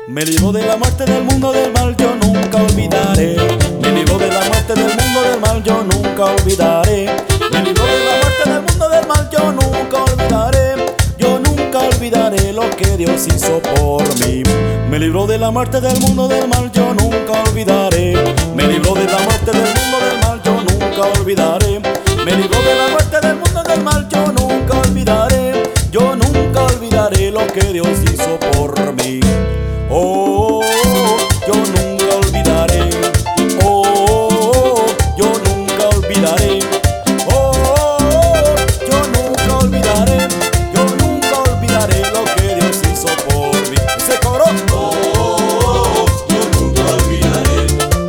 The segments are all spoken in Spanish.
Me libró de la muerte, del mundo, del mal, yo nunca olvidaré. Me libró de la muerte, del mundo, del mal, yo nunca olvidaré. Me libró de la muerte, del mundo, del mal, yo nunca olvidaré. Yo nunca olvidaré lo que Dios hizo por mí. Me libró de la muerte, del mundo, del mal, yo nunca olvidaré. Me libró de la muerte, del mundo, del mal, yo nunca olvidaré. Me libró de la muerte, del mundo, del mal, yo nunca olvidaré. Yo nunca olvidaré lo que Dios hizo por mí. Oh, yo nunca olvidaré. Oh, yo nunca olvidaré. Oh, yo nunca olvidaré. Yo nunca olvidaré lo que Dios hizo por mí. Ese coro. Oh, yo nunca olvidaré.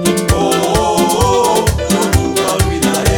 Oh, yo nunca olvidaré.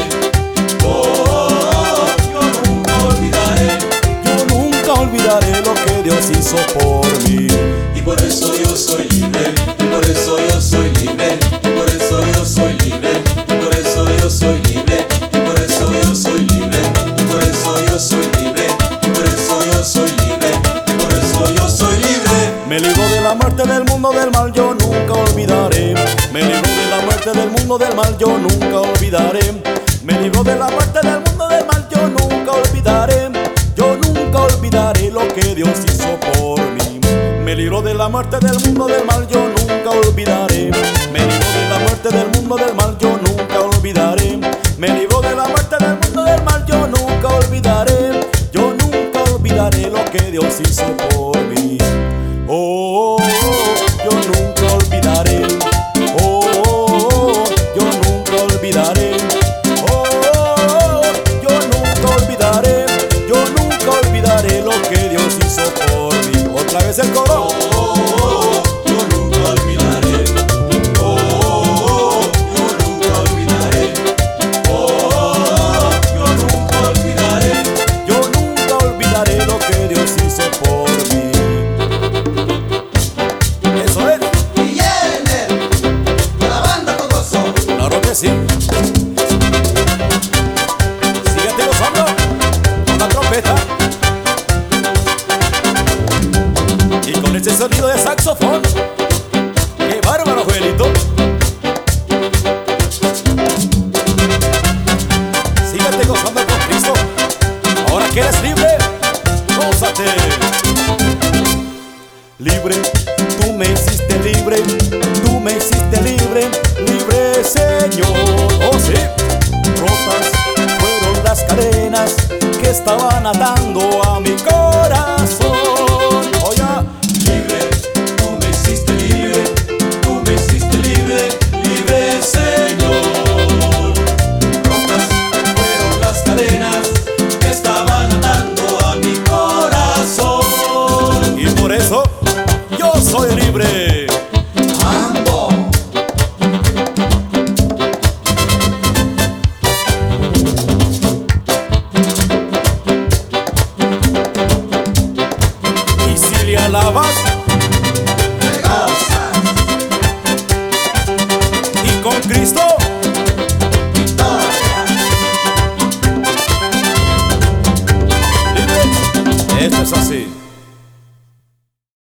Oh, yo nunca olvidaré. Yo nunca olvidaré lo que Dios hizo por mí. Y por eso yo soy libre, y por eso yo soy libre, y por eso yo soy libre, y por eso yo soy libre, y por eso yo soy libre, y por eso yo soy libre, y por eso yo soy libre, y por eso yo soy libre. Me libró de la muerte, del mundo, del mal, yo nunca olvidaré. Me libró de la muerte, del mundo, del mal, yo nunca olvidaré. Me libró de la muerte, del mundo, del mal, yo nunca olvidaré. Yo nunca olvidaré lo que Dios hizo por mí. Me libró de la muerte, del mundo, del mal, yo nunca olvidaré. Me libró de la muerte, del mundo, del mal, yo nunca olvidaré. Me libró de la muerte, del mundo, del mal, yo nunca olvidaré. Yo nunca olvidaré lo que Dios hizo por mí. Oh, yo nunca olvidaré. Oh, yo nunca olvidaré. Oh, yo nunca olvidaré. Yo nunca olvidaré lo que Dios hizo por mí. Otra vez el coro. Oh, yo nunca olvidaré. Oh, yo nunca olvidaré. Oh, yo nunca olvidaré. Yo nunca olvidaré lo que Dios hizo por mí. Eso es. Y Yener, la banda con gozo. Claro que sí. Síguete gozando con la trompeta y con ese sonido de saxofón. ¡Qué bárbaro, Joelito! Síguete gozando con Cristo. Ahora que eres libre, gózate. Libre, tú me hiciste libre, tú me hiciste libre, libre Señor. Oh sí, rotas fueron las cadenas que estaban atando a mi corazón.